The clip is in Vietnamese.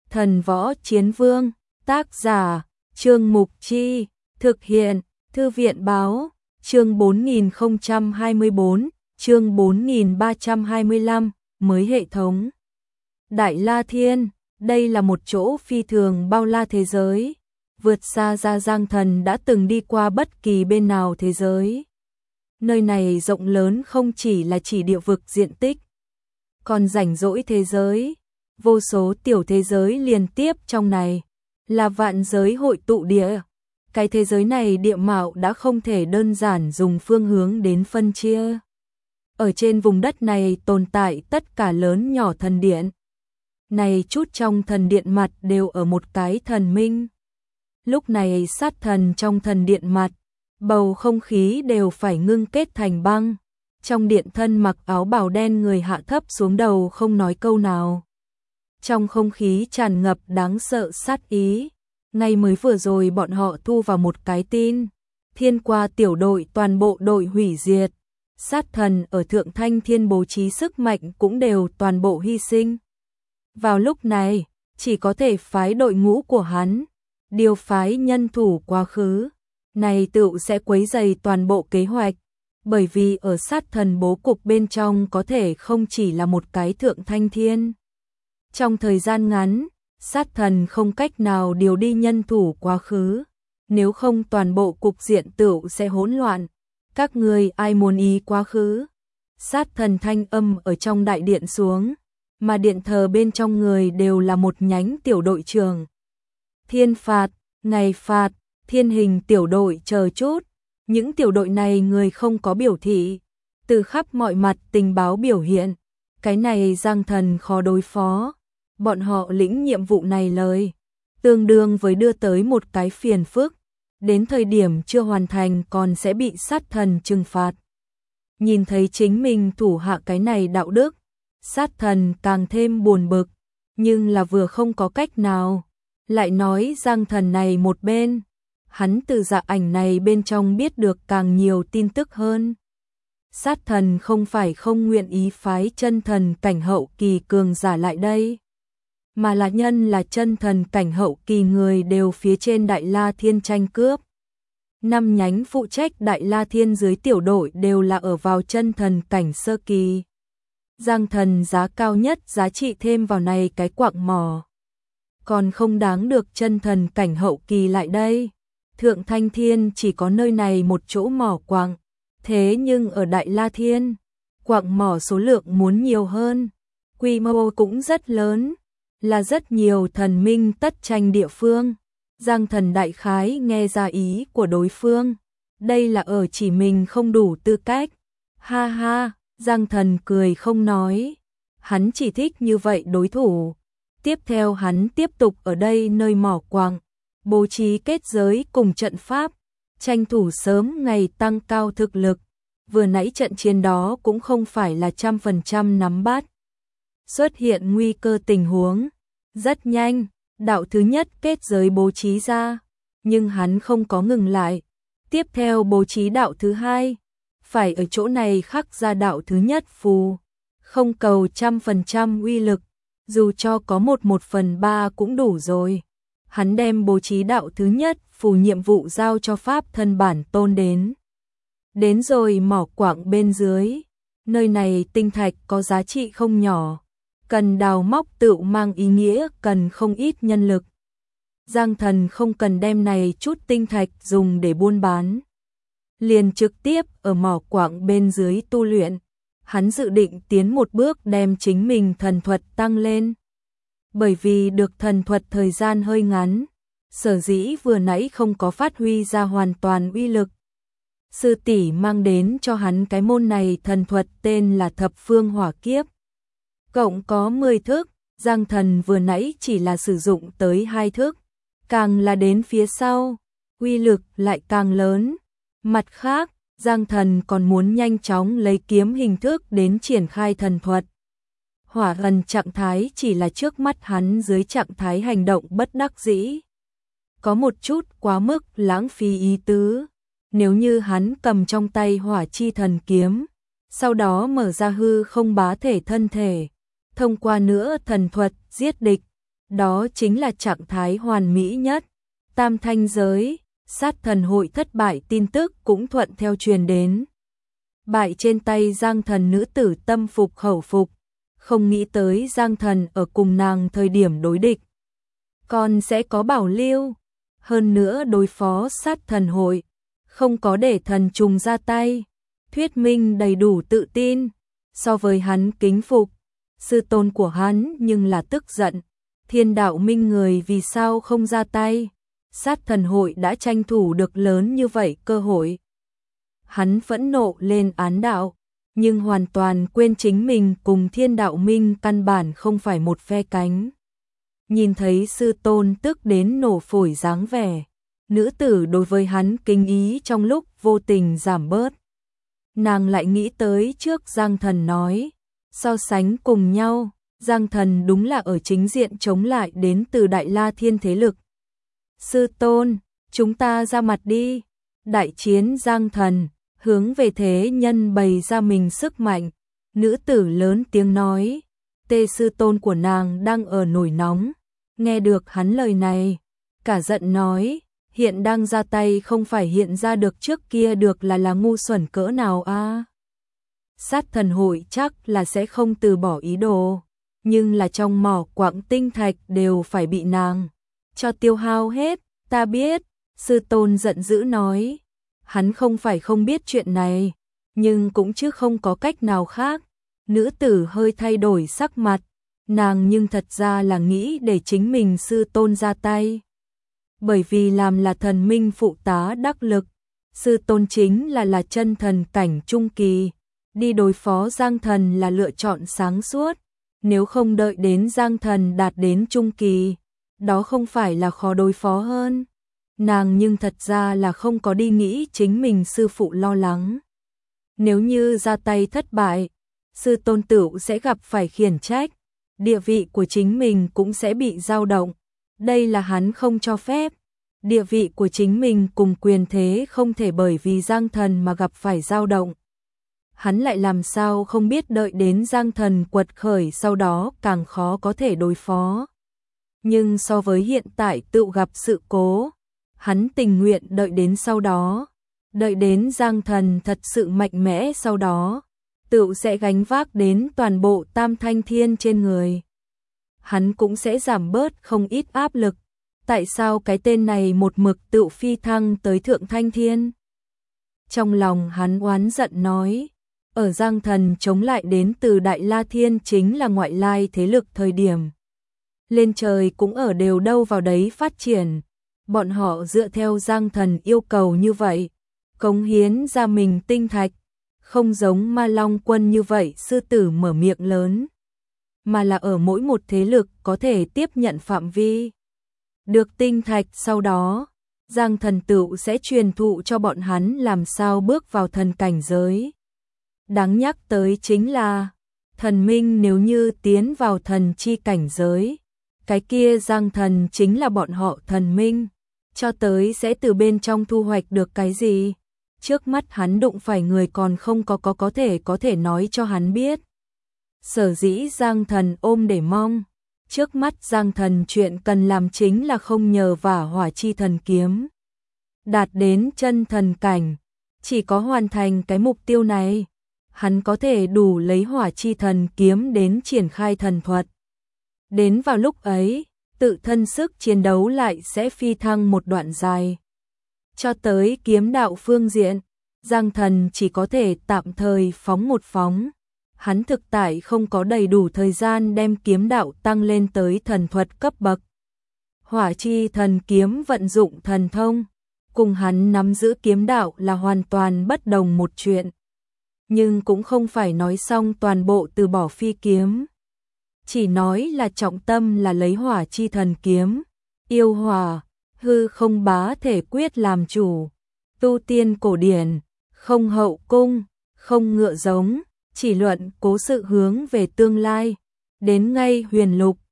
Thần Võ Chiến Vương, tác giả, Trương Mục Chi, thực hiện, Thư viện Báo, chương 4024, chương 4325, mới hệ thống. Đại La Thiên, đây là một chỗ phi thường bao la thế giới, vượt xa ra Giang Thần đã từng đi qua bất kỳ bên nào thế giới. Nơi này rộng lớn không chỉ là chỉ địa vực diện tích, còn rảnh rỗi thế giới, vô số tiểu thế giới liên tiếp trong này, là vạn giới hội tụ địa. Cái thế giới này địa mạo đã không thể đơn giản dùng phương hướng đến phân chia. Ở trên vùng đất này tồn tại tất cả lớn nhỏ thần điện. Này chút trong thần điện mặt đều ở một cái thần minh. Lúc này sát thần trong thần điện mặt, bầu không khí đều phải ngưng kết thành băng. Trong điện thân mặc áo bào đen người hạ thấp xuống đầu không nói câu nào. Trong không khí tràn ngập đáng sợ sát ý. Ngay mới vừa rồi bọn họ thu vào một cái tin. Thiên qua tiểu đội toàn bộ đội hủy diệt. Sát thần ở Thượng Thanh Thiên bố trí sức mạnh cũng đều toàn bộ hy sinh. Vào lúc này, chỉ có thể phái đội ngũ của hắn, điều phái nhân thủ quá khứ. Này tựu sẽ quấy rầy toàn bộ kế hoạch. Bởi vì ở sát thần bố cục bên trong có thể không chỉ là một cái Thượng Thanh Thiên. Trong thời gian ngắn, sát thần không cách nào điều đi nhân thủ quá khứ. Nếu không toàn bộ cục diện tựu sẽ hỗn loạn. Các người ai muốn ý quá khứ? Sát thần thanh âm ở trong đại điện xuống, mà điện thờ bên trong người đều là một nhánh tiểu đội trưởng. Thiên phạt, ngày phạt, thiên hình tiểu đội chờ chút. Những tiểu đội này người không có biểu thị, từ khắp mọi mặt tình báo biểu hiện. Cái này Giang Thần khó đối phó. Bọn họ lĩnh nhiệm vụ này lời, tương đương với đưa tới một cái phiền phức. Đến thời điểm chưa hoàn thành còn sẽ bị sát thần trừng phạt. Nhìn thấy chính mình thủ hạ cái này đạo đức, sát thần càng thêm buồn bực, nhưng là vừa không có cách nào. Lại nói Giang Thần này một bên, hắn từ dạ ảnh này bên trong biết được càng nhiều tin tức hơn. Sát thần không phải không nguyện ý phái chân thần cảnh hậu kỳ cường giả lại đây, mà là nhân là chân thần cảnh hậu kỳ người đều phía trên Đại La Thiên tranh cướp. 5 nhánh phụ trách Đại La Thiên dưới tiểu đội đều là ở vào chân thần cảnh sơ kỳ. Giang Thần giá cao nhất giá trị thêm vào này cái quạng mỏ, còn không đáng được chân thần cảnh hậu kỳ lại đây. Thượng Thanh Thiên chỉ có nơi này một chỗ mỏ quạng, thế nhưng ở Đại La Thiên, quạng mỏ số lượng muốn nhiều hơn, quy mô cũng rất lớn, là rất nhiều thần minh tất tranh địa phương. Giang Thần đại khái nghe ra ý của đối phương, đây là ở chỉ mình không đủ tư cách. Ha ha, Giang Thần cười không nói, hắn chỉ thích như vậy đối thủ. Tiếp theo hắn tiếp tục ở đây nơi mỏ quạng, bố trí kết giới cùng trận pháp, tranh thủ sớm ngày tăng cao thực lực. Vừa nãy trận chiến đó cũng không phải là 100% nắm bắt. Xuất hiện nguy cơ tình huống, rất nhanh, đạo thứ nhất kết giới bố trí ra, nhưng hắn không có ngừng lại. Tiếp theo bố trí đạo thứ hai, phải ở chỗ này khắc ra đạo thứ nhất phù, không cầu 100% uy lực, dù cho có 1/3 cũng đủ rồi. Hắn đem bố trí đạo thứ nhất phù nhiệm vụ giao cho pháp thân bản tôn đến. Đến rồi mỏ quạng bên dưới, nơi này tinh thạch có giá trị không nhỏ, cần đào móc tự mang ý nghĩa cần không ít nhân lực. Giang Thần không cần đem này chút tinh thạch dùng để buôn bán, liền trực tiếp ở mỏ quạng bên dưới tu luyện. Hắn dự định tiến một bước đem chính mình thần thuật tăng lên. Bởi vì được thần thuật thời gian hơi ngắn, sở dĩ vừa nãy không có phát huy ra hoàn toàn uy lực. Sư tỷ mang đến cho hắn cái môn này thần thuật tên là Thập Phương Hỏa Kiếp. Cộng có 10 thức, Giang Thần vừa nãy chỉ là sử dụng tới 2 thức, càng là đến phía sau, uy lực lại càng lớn. Mặt khác, Giang Thần còn muốn nhanh chóng lấy kiếm hình thức đến triển khai thần thuật. Hỏa ẩn trạng thái chỉ là trước mắt hắn dưới trạng thái hành động bất đắc dĩ, có một chút quá mức lãng phí ý tứ. Nếu như hắn cầm trong tay hỏa chi thần kiếm, sau đó mở ra hư không bá thể thân thể, thông qua nữa thần thuật giết địch, Đó chính là trạng thái hoàn mỹ nhất. Tam thanh giới, sát thần hội thất bại tin tức cũng thuận theo truyền đến. Bại trên tay Giang Thần nữ tử tâm phục khẩu phục, không nghĩ tới Giang Thần ở cùng nàng thời điểm đối địch còn sẽ có bảo lưu, hơn nữa đối phó sát thần hội, không có để thần trùng ra tay, thuyết minh đầy đủ tự tin, so với hắn kính phục, sư tôn của hắn nhưng là tức giận, Thiên Đạo Minh người vì sao không ra tay, sát thần hội đã tranh thủ được lớn như vậy cơ hội. Hắn phẫn nộ lên án đạo, nhưng hoàn toàn quên chính mình cùng Thiên Đạo Minh căn bản không phải một phe cánh. Nhìn thấy sư tôn tức đến nổ phổi dáng vẻ, nữ tử đối với hắn kính ý trong lúc vô tình giảm bớt. Nàng lại nghĩ tới trước Giang Thần nói, so sánh cùng nhau, Giang Thần đúng là ở chính diện chống lại đến từ Đại La Thiên thế lực. Sư tôn, chúng ta ra mặt đi. Đại chiến Giang Thần, hướng về thế nhân bày ra mình sức mạnh. Nữ tử lớn tiếng nói, tê sư tôn của nàng đang ở nổi nóng. Nghe được hắn lời này, cả giận nói, hiện đang ra tay không phải hiện ra được trước kia được là ngu xuẩn cỡ nào a. Sát thần hội chắc là sẽ không từ bỏ ý đồ, nhưng là trong mỏ quặng tinh thạch đều phải bị nàng cho tiêu hao hết, ta biết, sư tôn giận dữ nói. Hắn không phải không biết chuyện này, nhưng cũng chứ không có cách nào khác. Nữ tử hơi thay đổi sắc mặt, nàng nhưng thật ra là nghĩ để chính mình sư tôn ra tay. Bởi vì làm là thần minh phụ tá đắc lực, sư tôn chính là chân thần cảnh trung kỳ, đi đối phó Giang Thần là lựa chọn sáng suốt, nếu không đợi đến Giang Thần đạt đến trung kỳ, đó không phải là khó đối phó hơn. Nàng nhưng thật ra là không có đi nghĩ chính mình sư phụ lo lắng. Nếu như ra tay thất bại, sư tôn tửu sẽ gặp phải khiển trách, địa vị của chính mình cũng sẽ bị dao động. Đây là hắn không cho phép. Địa vị của chính mình cùng quyền thế không thể bởi vì Giang Thần mà gặp phải dao động. Hắn lại làm sao không biết đợi đến Giang Thần quật khởi sau đó càng khó có thể đối phó. Nhưng so với hiện tại tự gặp sự cố, hắn tình nguyện đợi đến sau đó, đợi đến Giang Thần thật sự mạnh mẽ sau đó, tự sẽ gánh vác đến toàn bộ Tam Thanh Thiên trên người. Hắn cũng sẽ giảm bớt không ít áp lực. Tại sao cái tên này một mực tự phi thăng tới Thượng Thanh Thiên? Trong lòng hắn oán giận nói, ở Giang Thần chống lại đến từ Đại La Thiên chính là ngoại lai thế lực thời điểm. Lên trời cũng ở đều đâu vào đấy phát triển. Bọn họ dựa theo Giang Thần yêu cầu như vậy, cống hiến ra mình tinh thạch, không giống Ma Long Quân như vậy sư tử mở miệng lớn, mà là ở mỗi một thế lực có thể tiếp nhận phạm vi. Được tinh thạch sau đó, Giang Thần tựu sẽ truyền thụ cho bọn hắn làm sao bước vào thần cảnh giới. Đáng nhắc tới chính là, thần minh nếu như tiến vào thần chi cảnh giới, cái kia Giang Thần chính là bọn họ thần minh, cho tới sẽ từ bên trong thu hoạch được cái gì. Trước mắt hắn đụng phải người còn không có thể nói cho hắn biết. Sở dĩ Giang Thần ôm để mong. Trước mắt Giang Thần chuyện cần làm chính là không nhờ vả hỏa chi thần kiếm. Đạt đến chân thần cảnh, chỉ có hoàn thành cái mục tiêu này, hắn có thể đủ lấy hỏa chi thần kiếm đến triển khai thần thuật. Đến vào lúc ấy, tự thân sức chiến đấu lại sẽ phi thăng một đoạn dài. Cho tới kiếm đạo phương diện, Giang Thần chỉ có thể tạm thời phóng một phóng. Hắn thực tại không có đầy đủ thời gian đem kiếm đạo tăng lên tới thần thuật cấp bậc. Hỏa chi thần kiếm vận dụng thần thông, cùng hắn nắm giữ kiếm đạo là hoàn toàn bất đồng một chuyện. Nhưng cũng không phải nói xong toàn bộ từ bỏ phi kiếm. Chỉ nói là trọng tâm là lấy hỏa chi thần kiếm, yêu hỏa, hư không bá thể quyết làm chủ, tu tiên cổ điển, không hậu cung, không ngựa giống, chỉ luận cố sự hướng về tương lai, đến ngay huyền lục,